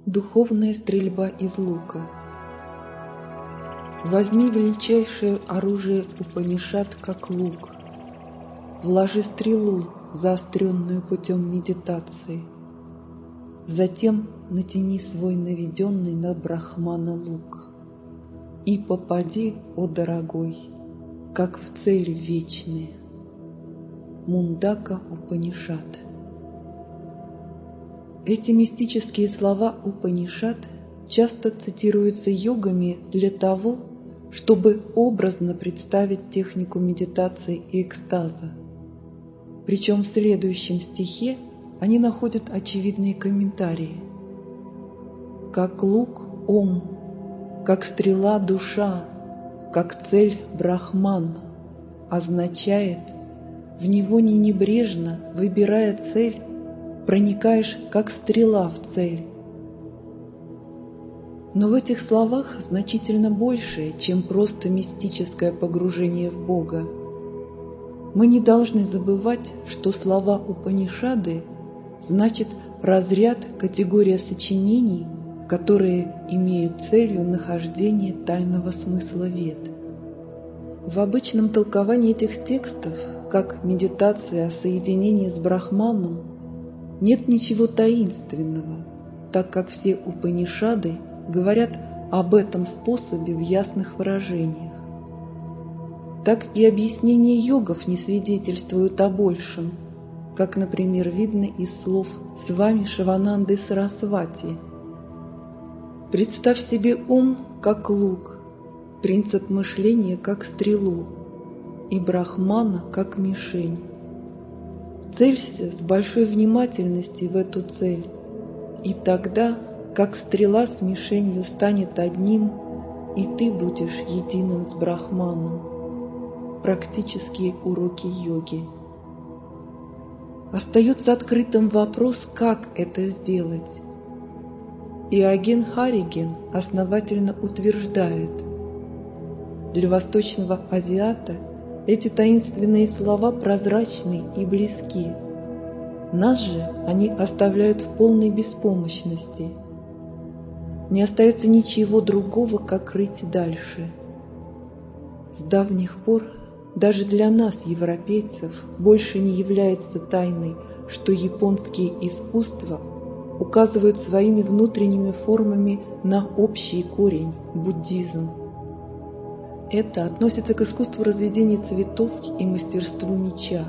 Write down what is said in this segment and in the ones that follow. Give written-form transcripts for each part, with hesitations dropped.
Духовная стрельба из лука. Возьми величайшее оружие Упанишад, как лук. Вложи стрелу, заостренную путем медитации. Затем натяни свой наведенный на Брахмана лук. И попади, о дорогой, как в цели вечные. Мундака Упанишад. Эти мистические слова Упанишад часто цитируются йогами для того, чтобы образно представить технику медитации и экстаза. Причем в следующем стихе они находят очевидные комментарии. Как лук – Ом, как стрела – душа, как цель – Брахман, означает, в него не небрежно, выбирая цель, проникаешь, как стрела в цель. Но в этих словах значительно большее, чем просто мистическое погружение в Бога. Мы не должны забывать, что слова Упанишады значит разряд, категория сочинений, которые имеют целью нахождение тайного смысла вед. В обычном толковании этих текстов, как медитация о соединении с Брахманом, нет ничего таинственного, так как все Упанишады говорят об этом способе в ясных выражениях. Так и объяснения йогов не свидетельствуют о большем, как, например, видно из слов Свами Шивананды Сарасвати. Представь себе ум как лук, принцип мышления как стрелу и Брахмана как мишень. Целься с большой внимательностью в эту цель, и тогда, как стрела с мишенью станет одним, и ты будешь единым с Брахманом. Практические уроки йоги. Остается открытым вопрос, как это сделать. Иоген Хариген основательно утверждает: для восточного азиата эти таинственные слова прозрачны и близки. Нас же они оставляют в полной беспомощности. Не остается ничего другого, как рыть дальше. С давних пор даже для нас, европейцев, больше не является тайной, что японские искусства указывают своими внутренними формами на общий корень – буддизм. Это относится к искусству разведения цветов и мастерству меча.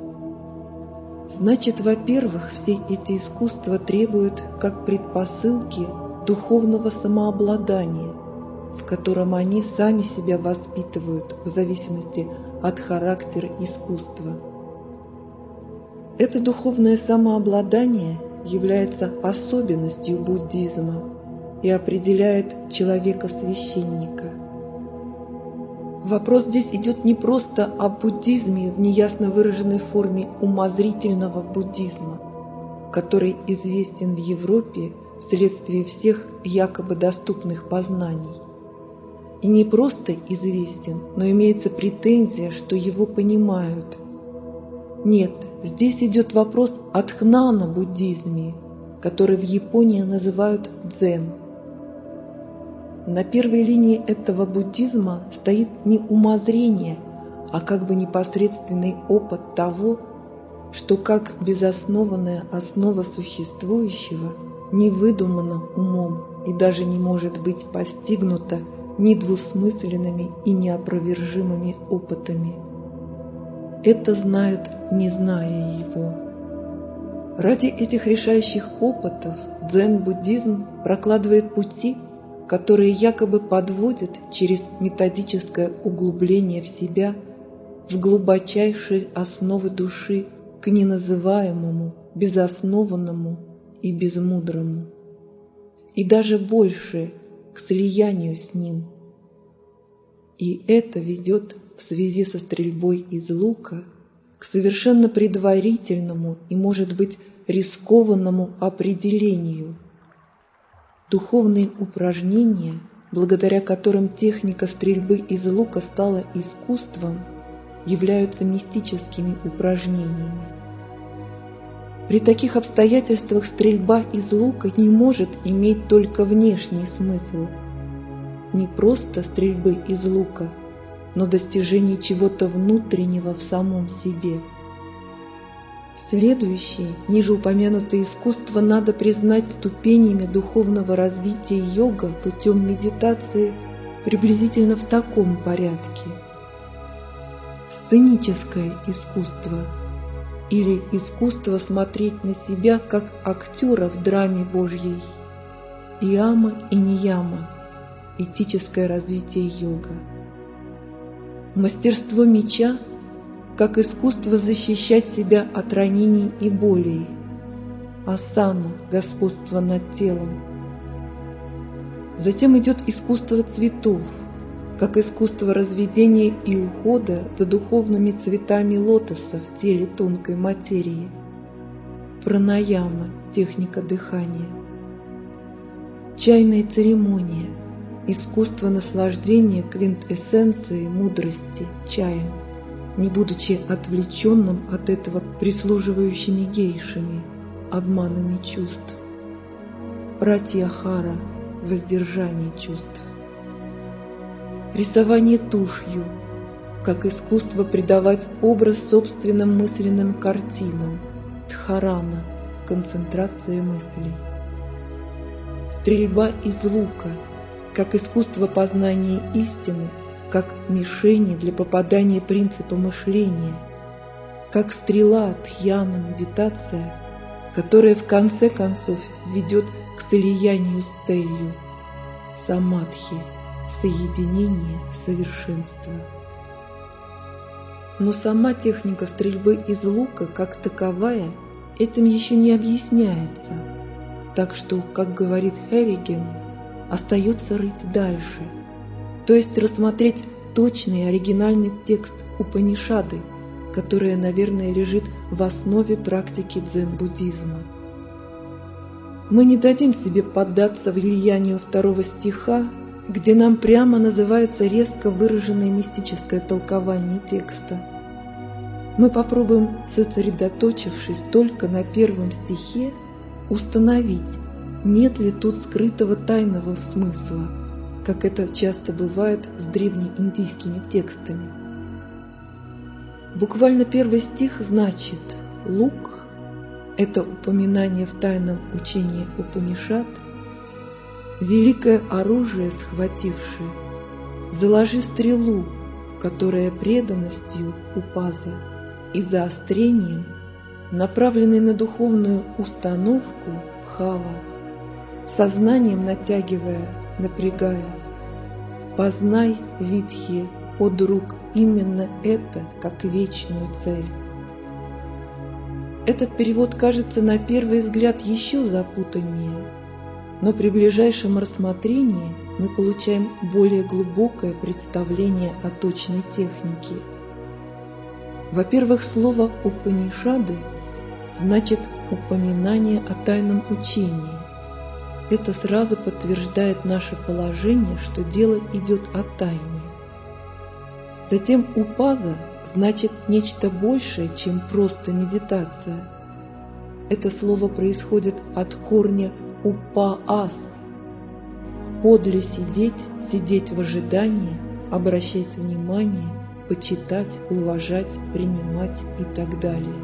Значит, во-первых, все эти искусства требуют как предпосылки духовного самообладания, в котором они сами себя воспитывают в зависимости от характера искусства. Это духовное самообладание является особенностью буддизма и определяет человека-священника. Вопрос здесь идет не просто о буддизме в неясно выраженной форме умозрительного буддизма, который известен в Европе вследствие всех якобы доступных познаний. И не просто известен, но имеется претензия, что его понимают. Нет, здесь идет вопрос о дхнана-буддизме, который в Японии называют дзен. На первой линии этого буддизма стоит не умозрение, а как бы непосредственный опыт того, что как безоснованная основа существующего не выдумана умом и даже не может быть постигнута недвусмысленными и неопровержимыми опытами. Это знают, не зная его. Ради этих решающих опытов дзен-буддизм прокладывает пути, которые якобы подводят через методическое углубление в себя, в глубочайшие основы души, к неназываемому, безоснованному и безмудрому. И даже больше – к слиянию с ним. И это ведет в связи со стрельбой из лука к совершенно предварительному и, может быть, рискованному определению. Духовные упражнения, благодаря которым техника стрельбы из лука стала искусством, являются мистическими упражнениями. При таких обстоятельствах стрельба из лука не может иметь только внешний смысл. Не просто стрельбы из лука, но достижение чего-то внутреннего в самом себе. Следующие, ниже упомянутые искусства надо признать ступенями духовного развития йога путем медитации приблизительно в таком порядке. Сценическое искусство или искусство смотреть на себя как актера в драме Божьей. Яма и нияма – этическое развитие йога. Мастерство меча как искусство защищать себя от ранений и болей. Асана – господство над телом. Затем идет искусство цветов, как искусство разведения и ухода за духовными цветами лотоса в теле тонкой материи. Пранаяма – техника дыхания. Чайная церемония – искусство наслаждения квинтэссенцией мудрости чаем, не будучи отвлеченным от этого прислуживающими гейшами, обманами чувств. Пратьяхара – воздержание чувств. Рисование тушью, как искусство придавать образ собственным мысленным картинам, дхарана – концентрация мыслей. Стрельба из лука, как искусство познания истины, как мишени для попадания принципа мышления, как стрела, дхьяна, медитация, которая в конце концов ведет к слиянию с целью, самадхи, соединение, совершенство. Но сама техника стрельбы из лука, как таковая, этим еще не объясняется, так что, как говорит Херриген, остается рыть дальше, то есть рассмотреть точный оригинальный текст Упанишады, которая, наверное, лежит в основе практики дзен-буддизма. Мы не дадим себе поддаться влиянию второго стиха, где нам прямо называется резко выраженное мистическое толкование текста. Мы попробуем, сосредоточившись только на первом стихе, установить, нет ли тут скрытого тайного смысла, как это часто бывает с древнеиндийскими текстами. Буквально первый стих значит «лук» – это упоминание в тайном учении Упанишад, великое оружие схвативши, заложи стрелу, которая преданностью упаза и заострением, направленной на духовную установку бхава, сознанием натягивая, напрягая, познай, витхи, о друг, именно это как вечную цель. Этот перевод кажется на первый взгляд еще запутаннее, но при ближайшем рассмотрении мы получаем более глубокое представление о точной технике. Во-первых, слово «Упанишады» значит упоминание о тайном учении. Это сразу подтверждает наше положение, что дело идет о тайне. Затем «упаза» значит нечто большее, чем просто медитация. Это слово происходит от корня «упаас» – подле сидеть, сидеть в ожидании, обращать внимание, почитать, уважать, принимать и так далее.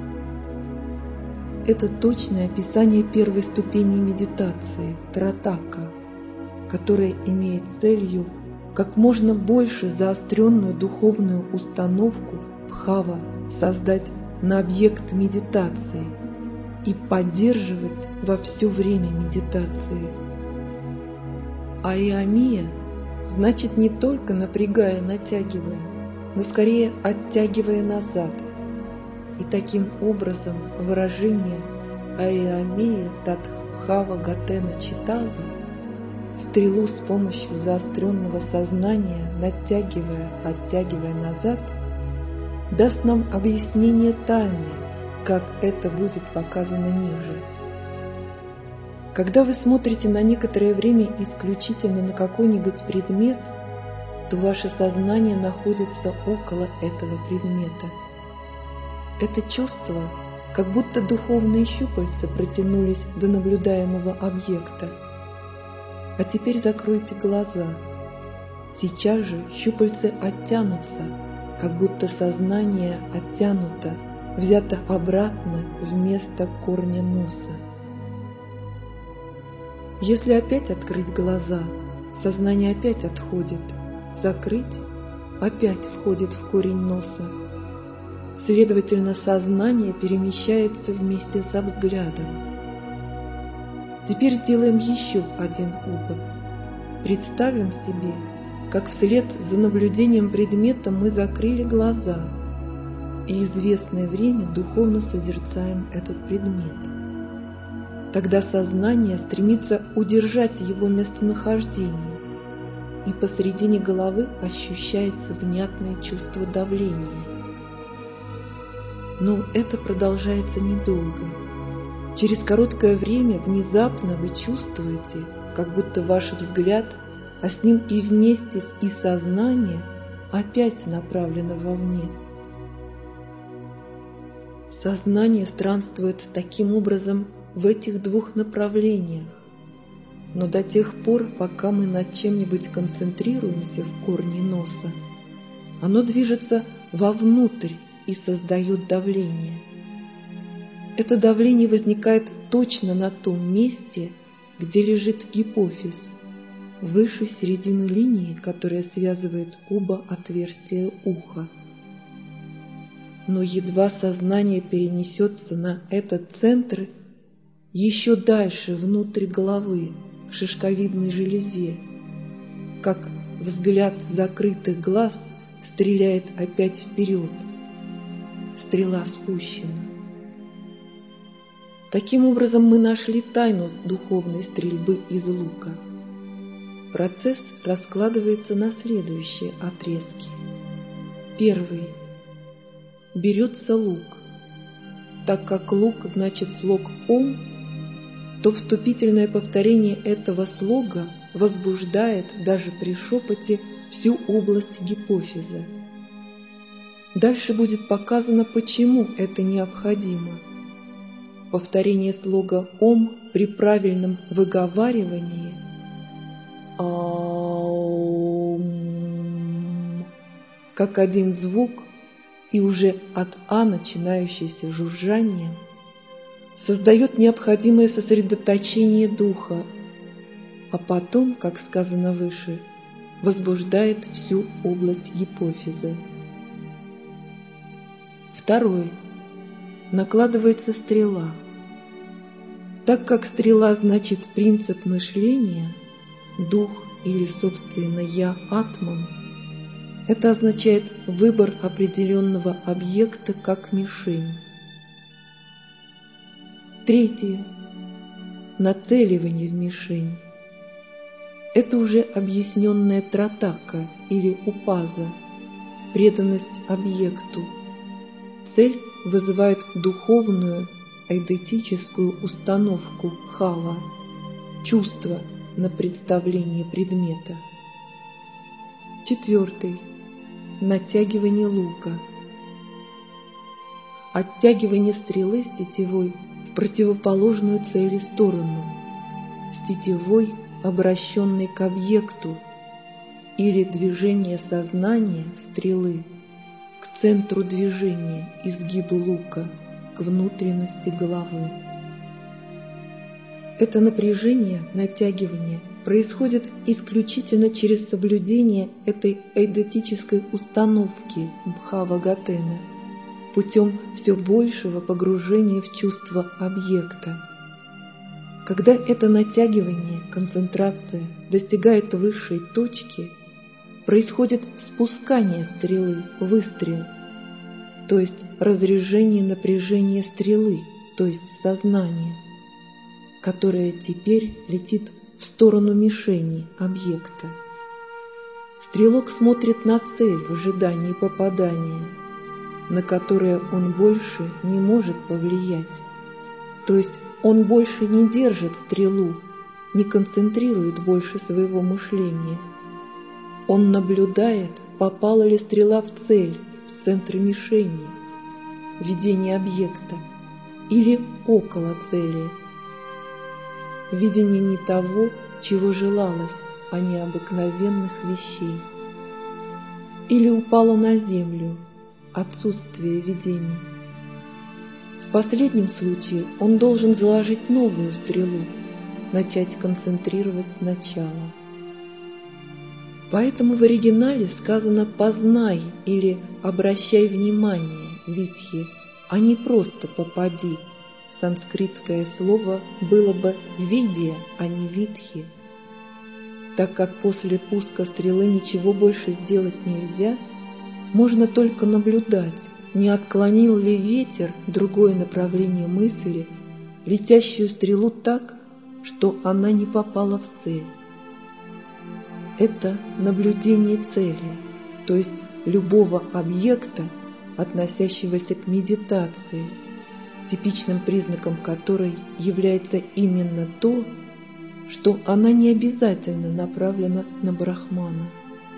Это точное описание первой ступени медитации – тратака, которая имеет целью как можно больше заостренную духовную установку бхава создать на объект медитации и поддерживать во все время медитации. Айамия значит не только напрягая, натягивая, но скорее оттягивая назад. И таким образом выражение Айамия Татхбхава Гатена Читаза, стрелу с помощью заостренного сознания, натягивая, оттягивая назад, даст нам объяснение тайны, как это будет показано ниже. Когда вы смотрите на некоторое время исключительно на какой-нибудь предмет, то ваше сознание находится около этого предмета. Это чувство как будто духовные щупальца протянулись до наблюдаемого объекта. А теперь закройте глаза. Сейчас же щупальцы оттянутся, как будто сознание оттянуто, взято обратно вместо корня носа. Если опять открыть глаза, сознание опять отходит, закрыть — опять входит в корень носа. Следовательно, сознание перемещается вместе со взглядом. Теперь сделаем еще один опыт. Представим себе, как вслед за наблюдением предмета мы закрыли глаза и известное время духовно созерцаем этот предмет. Тогда сознание стремится удержать его местонахождение, и посредине головы ощущается внятное чувство давления. Но это продолжается недолго. Через короткое время внезапно вы чувствуете, как будто ваш взгляд, а с ним и вместе и сознание, опять направлено вовне. Сознание странствует таким образом в этих двух направлениях, но до тех пор, пока мы над чем-нибудь концентрируемся в корне носа, оно движется вовнутрь и создает давление. Это давление возникает точно на том месте, где лежит гипофиз, выше середины линии, которая связывает оба отверстия уха. Но едва сознание перенесется на этот центр, еще дальше внутрь головы, к шишковидной железе, как взгляд закрытых глаз стреляет опять вперед. Стрела спущена. Таким образом, мы нашли тайну духовной стрельбы из лука. Процесс раскладывается на следующие отрезки. Первый. Берется лук. Так как лук значит слог «Ом», то вступительное повторение этого слога возбуждает даже при шепоте всю область гипофиза. Дальше будет показано, почему это необходимо. Повторение слога «Ом» при правильном выговаривании «Аум» как один звук и уже от «А» начинающийся жужжанием создает необходимое сосредоточение духа, а потом, как сказано выше, возбуждает всю область гипофиза. Второй. Накладывается стрела. Так как стрела значит принцип мышления, дух или, собственно, я-атман, это означает выбор определенного объекта как мишень. Третье. Нацеливание в мишень. Это уже объясненная тратака или упаза, преданность объекту. Цель вызывает духовную, эйдетическую установку хава, чувство на представление предмета. Четвертый. Натягивание лука. Оттягивание стрелы с тетивой в противоположную цели сторону, с тетивой, обращенной к объекту, или движение сознания стрелы к центру движения изгибу лука, к внутренности головы. Это напряжение, натягивание происходит исключительно через соблюдение этой эйдетической установки Бхава-гатена путем все большего погружения в чувство объекта. Когда это натягивание, концентрация достигает высшей точки, происходит спускание стрелы, выстрел, то есть разрежение напряжения стрелы, то есть сознания, которое теперь летит в сторону мишени объекта. Стрелок смотрит на цель в ожидании попадания, на которое он больше не может повлиять, то есть он больше не держит стрелу, не концентрирует больше своего мышления. Он наблюдает, попала ли стрела в цель, в центр мишени, видение объекта, или около цели. Видение не того, чего желалось, а необыкновенных вещей. Или упало на землю, отсутствие видений. В последнем случае он должен заложить новую стрелу, начать концентрировать сначала. Поэтому в оригинале сказано «познай» или «обращай внимание», витхи, а не просто «попади». Санскритское слово было бы «видия», а не «витхи». Так как после пуска стрелы ничего больше сделать нельзя, можно только наблюдать, не отклонил ли ветер другое направление мысли, летящую стрелу так, что она не попала в цель. Это наблюдение цели, то есть любого объекта, относящегося к медитации, типичным признаком которой является именно то, что она не обязательно направлена на Брахмана.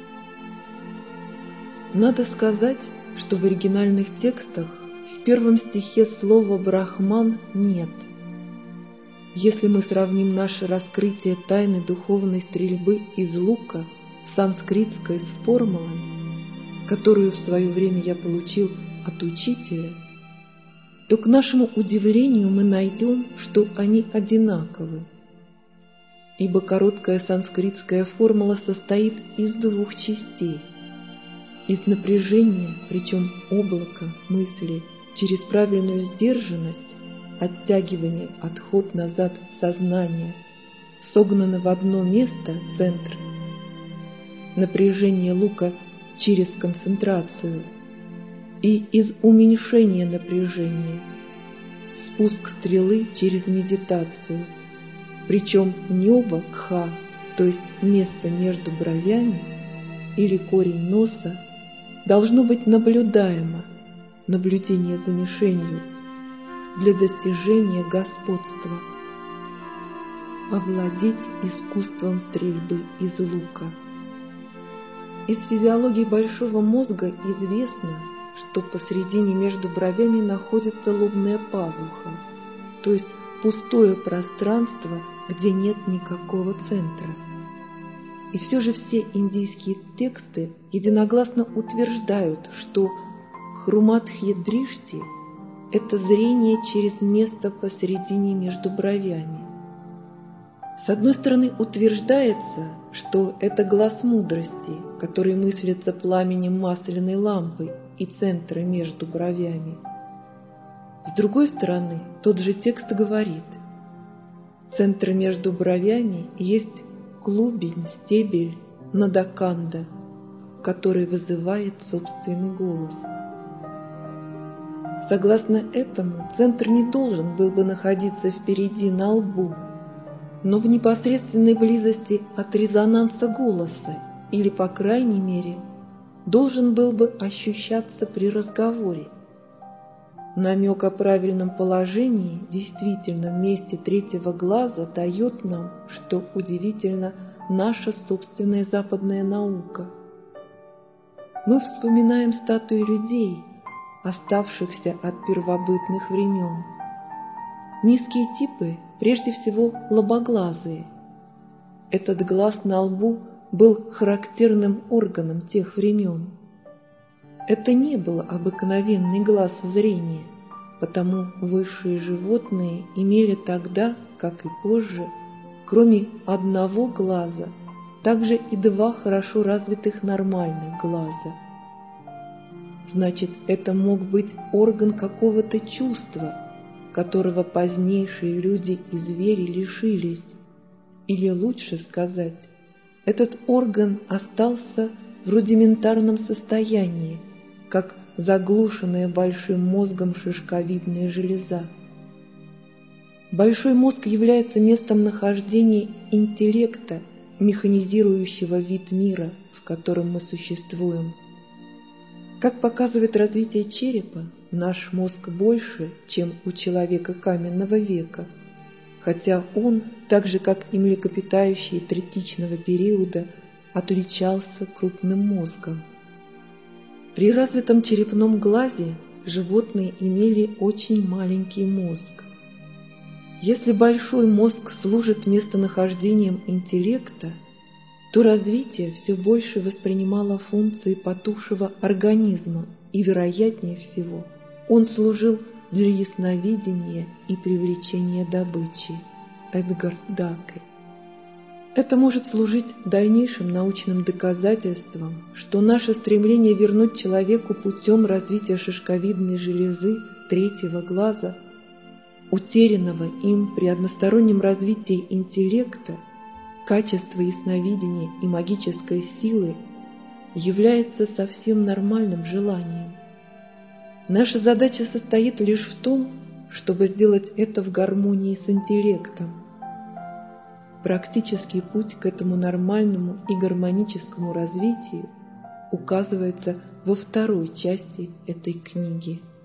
Надо сказать, что в оригинальных текстах в первом стихе слова «брахман» нет. Если мы сравним наше раскрытие тайны духовной стрельбы из лука санскритской с формулой, которую в свое время я получил от учителя, то, к нашему удивлению, мы найдем, что они одинаковы. Ибо короткая санскритская формула состоит из двух частей. Из напряжения, причем облака мысли, через правильную сдержанность, оттягивание, отход назад сознания, согнаны в одно место, центр, напряжение лука через концентрацию, и из уменьшения напряжения, спуск стрелы через медитацию, причем нёба кха, то есть место между бровями или корень носа, должно быть наблюдаемо, наблюдение за мишенью, для достижения господства, овладеть искусством стрельбы из лука. Из физиологии большого мозга известно, что посредине между бровями находится лобная пазуха, то есть пустое пространство, где нет никакого центра. И все же все индийские тексты единогласно утверждают, что хруматхья-дришти – это зрение через место посередине между бровями. С одной стороны, утверждается, что это глаз мудрости, который мыслится пламенем масляной лампы и центра между бровями. С другой стороны, тот же текст говорит: центр между бровями есть клубень, стебель, надаканда, который вызывает собственный голос. Согласно этому, центр не должен был бы находиться впереди на лбу, но в непосредственной близости от резонанса голоса, или, по крайней мере, должен был бы ощущаться при разговоре. Намек о правильном положении действительно в месте третьего глаза дает нам, что удивительно, наша собственная западная наука. Мы вспоминаем статуи людей, оставшихся от первобытных времен. Низкие типы, прежде всего лобоглазые. Этот глаз на лбу был характерным органом тех времен. Это не был обыкновенный глаз зрения, потому высшие животные имели тогда, как и позже, кроме одного глаза, также и два хорошо развитых нормальных глаза. Значит, это мог быть орган какого-то чувства, которого позднейшие люди и звери лишились. Или лучше сказать, этот орган остался в рудиментарном состоянии, как заглушенная большим мозгом шишковидная железа. Большой мозг является местом нахождения интеллекта, механизирующего вид мира, в котором мы существуем. Как показывает развитие черепа, наш мозг больше, чем у человека каменного века, хотя он, так же как и млекопитающие третичного периода, отличался крупным мозгом. При развитом черепном глазе животные имели очень маленький мозг. Если большой мозг служит местонахождением интеллекта, то развитие все больше воспринимало функции потухшего организма, и, вероятнее всего, он служил для ясновидения и привлечения добычи. Эдгар Даке. Это может служить дальнейшим научным доказательством, что наше стремление вернуть человеку путем развития шишковидной железы третьего глаза, утерянного им при одностороннем развитии интеллекта, качества ясновидения и магической силы, является совсем нормальным желанием. Наша задача состоит лишь в том, чтобы сделать это в гармонии с интеллектом. Практический путь к этому нормальному и гармоническому развитию указывается во второй части этой книги.